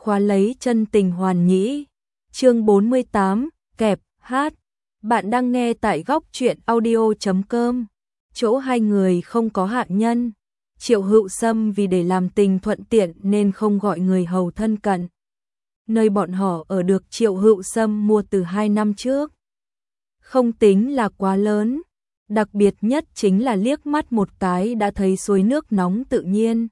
khóa lấy chân tình hoàn nhĩ. Chương 48, kẹp, hát. Bạn đang nghe tại góc truyện audio.com. Chỗ hai người không có hạ nhân. Triệu Hữu Sâm vì để làm tình thuận tiện nên không gọi người hầu thân cận. Nơi bọn họ ở được Triệu Hữu Sâm mua từ 2 năm trước. Không tính là quá lớn. Đặc biệt nhất chính là liếc mắt một cái đã thấy suối nước nóng tự nhiên.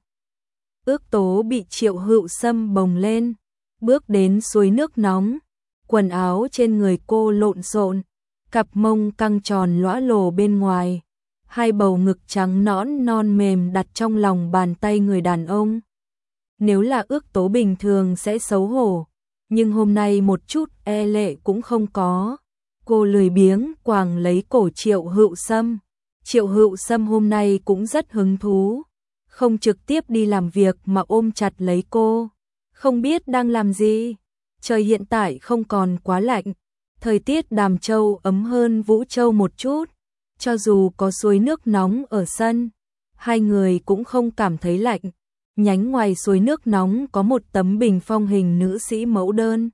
Ước Tố bị Triệu Hữu Sâm bồng lên, bước đến suối nước nóng, quần áo trên người cô lộn xộn, cặp mông căng tròn lõa lồ bên ngoài, hai bầu ngực trắng nõn non mềm đặt trong lòng bàn tay người đàn ông. Nếu là Ước Tố bình thường sẽ xấu hổ, nhưng hôm nay một chút e lệ cũng không có. Cô lười biếng quàng lấy cổ Triệu Hữu Sâm. Triệu Hữu Sâm hôm nay cũng rất hứng thú, không trực tiếp đi làm việc mà ôm chặt lấy cô. Không biết đang làm gì. Trời hiện tại không còn quá lạnh, thời tiết Đàm Châu ấm hơn Vũ Châu một chút. Cho dù có suối nước nóng ở sân, hai người cũng không cảm thấy lạnh. Nhánh ngoài suối nước nóng có một tấm bình phong hình nữ sĩ mẫu đơn.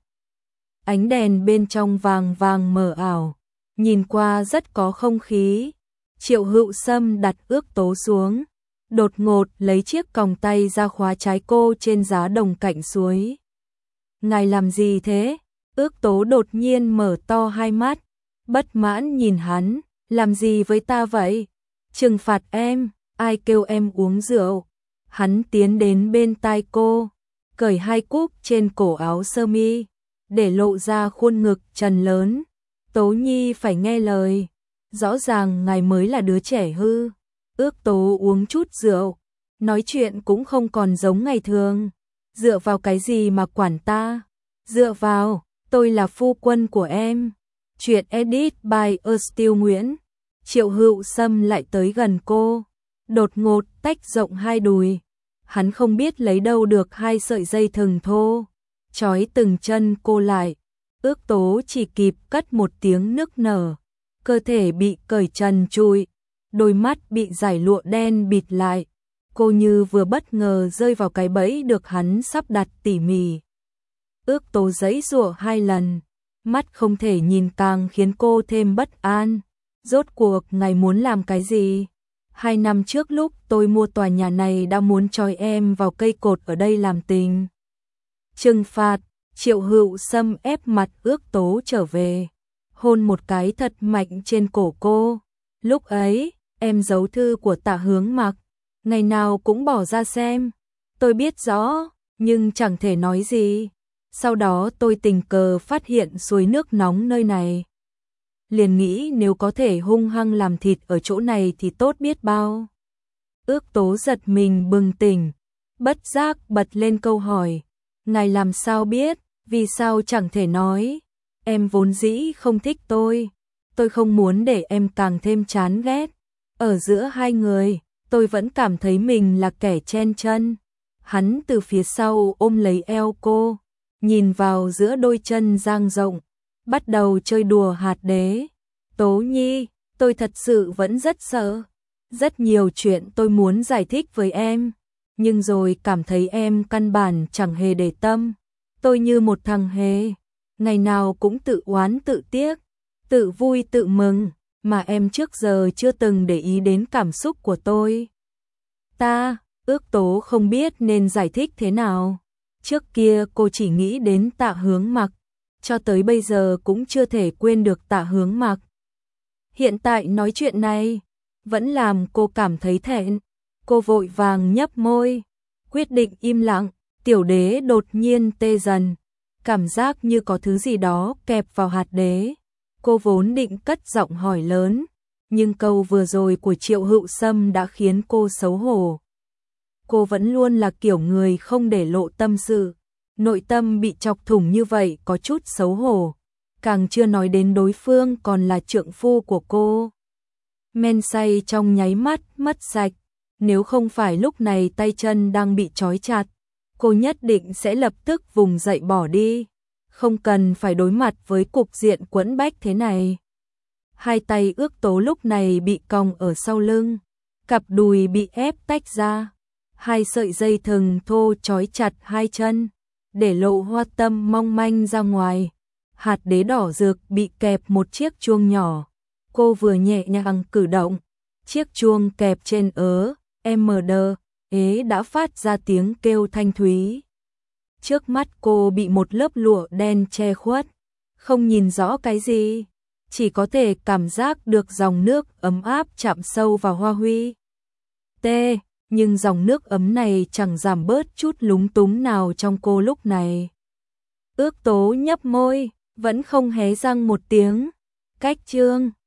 Ánh đèn bên trong vàng vàng mờ ảo, nhìn qua rất có không khí. Triệu Hữu Sâm đặt Ước Tố xuống, đột ngột lấy chiếc còng tay ra khóa trái cô trên giá đồng cạnh suối. Ngài làm gì thế? Ước Tố đột nhiên mở to hai mắt, bất mãn nhìn hắn. Làm gì với ta vậy? Trừng phạt em, ai kêu em uống rượu? Hắn tiến đến bên tai cô, cởi hai cúc trên cổ áo sơ mi, để lộ ra khuôn ngực trần lớn. Tố Nhi phải nghe lời, rõ ràng ngài mới là đứa trẻ hư. Ước Tố uống chút rượu, nói chuyện cũng không còn giống ngày thường. Dựa vào cái gì mà quản ta? Dựa vào, tôi là phu quân của em. Chuyện edit by Still Nguyễn. Triệu Hữu Sâm lại tới gần cô, đột ngột tách rộng hai đùi. Hắn không biết lấy đâu được hai sợi dây thừng thô, trói từng chân cô lại. Ước Tố chỉ kịp cất một tiếng nức nở, cơ thể bị cởi trần trụi, đôi mắt bị dải lụa đen bịt lại. Cô như vừa bất ngờ rơi vào cái bẫy được hắn sắp đặt tỉ mỉ. Ước Tố giãy giụa hai lần, mắt không thể nhìn càng khiến cô thêm bất an. Rốt cuộc ngài muốn làm cái gì? 2 năm trước lúc tôi mua tòa nhà này đã muốn trói em vào cây cột ở đây làm tình. Trừng phạt. Triệu Hữu Sâm ép mặt Ước Tố trở về, hôn một cái thật mạnh trên cổ cô. Lúc ấy, em giấu thư của Tạ Hướng Mặc, ngày nào cũng bỏ ra xem. Tôi biết rõ, nhưng chẳng thể nói gì. Sau đó tôi tình cờ phát hiện suối nước nóng nơi này. Liền nghĩ nếu có thể hung hăng làm thịt ở chỗ này thì tốt biết bao. Ước Tố giật mình bừng tỉnh, bất giác bật lên câu hỏi. Ngài làm sao biết? Vì sao chẳng thể nói? Em vốn dĩ không thích tôi không muốn để em càng thêm chán ghét. Ở giữa hai người, tôi vẫn cảm thấy mình là kẻ chen chân. Hắn từ phía sau ôm lấy eo cô, nhìn vào giữa đôi chân dang rộng, bắt đầu chơi đùa hạt đế. Tố Nhi, tôi thật sự vẫn rất sợ. Rất nhiều chuyện tôi muốn giải thích với em, nhưng rồi cảm thấy em căn bản chẳng hề để tâm. Tôi như một thằng hề, ngày nào cũng tự oán tự tiếc, tự vui tự mừng, mà em trước giờ chưa từng để ý đến cảm xúc của tôi. Ước Tố không biết nên giải thích thế nào. Trước kia cô chỉ nghĩ đến Tạ Hướng Mặc, cho tới bây giờ cũng chưa thể quên được Tạ Hướng Mặc. Hiện tại nói chuyện này vẫn làm cô cảm thấy thẹn. Cô vội vàng nhấp môi, quyết định im lặng. Tiểu đế đột nhiên tê dần, cảm giác như có thứ gì đó kẹp vào hạt đế. Cô vốn định cất giọng hỏi lớn, nhưng câu vừa rồi của Triệu Hữu Sâm đã khiến cô xấu hổ. Cô vẫn luôn là kiểu người không để lộ tâm sự, nội tâm bị chọc thủng như vậy có chút xấu hổ, càng chưa nói đến đối phương còn là trượng phu của cô. Men say trong nháy mắt mất sạch, nếu không phải lúc này tay chân đang bị trói chặt, cô nhất định sẽ lập tức vùng dậy bỏ đi, không cần phải đối mặt với cục diện quẫn bách thế này. Hai tay Ước Tố lúc này bị còng ở sau lưng, cặp đùi bị ép tách ra, hai sợi dây thừng thô trói chặt hai chân. để lộ hoa tâm mong manh ra ngoài. Hạt đế đỏ rực bị kẹp một chiếc chuông nhỏ. Cô vừa nhẹ nhàng cử động, chiếc chuông kẹp trên MD ế đã phát ra tiếng kêu thanh thúy. Trước mắt cô bị một lớp lụa đen che khuất, không nhìn rõ cái gì, chỉ có thể cảm giác được dòng nước ấm áp chạm sâu vào hoa huy. Nhưng dòng nước ấm này chẳng giảm bớt chút lúng túng nào trong cô lúc này. Ước Tố nhấp môi, vẫn không hé răng một tiếng. Cách chương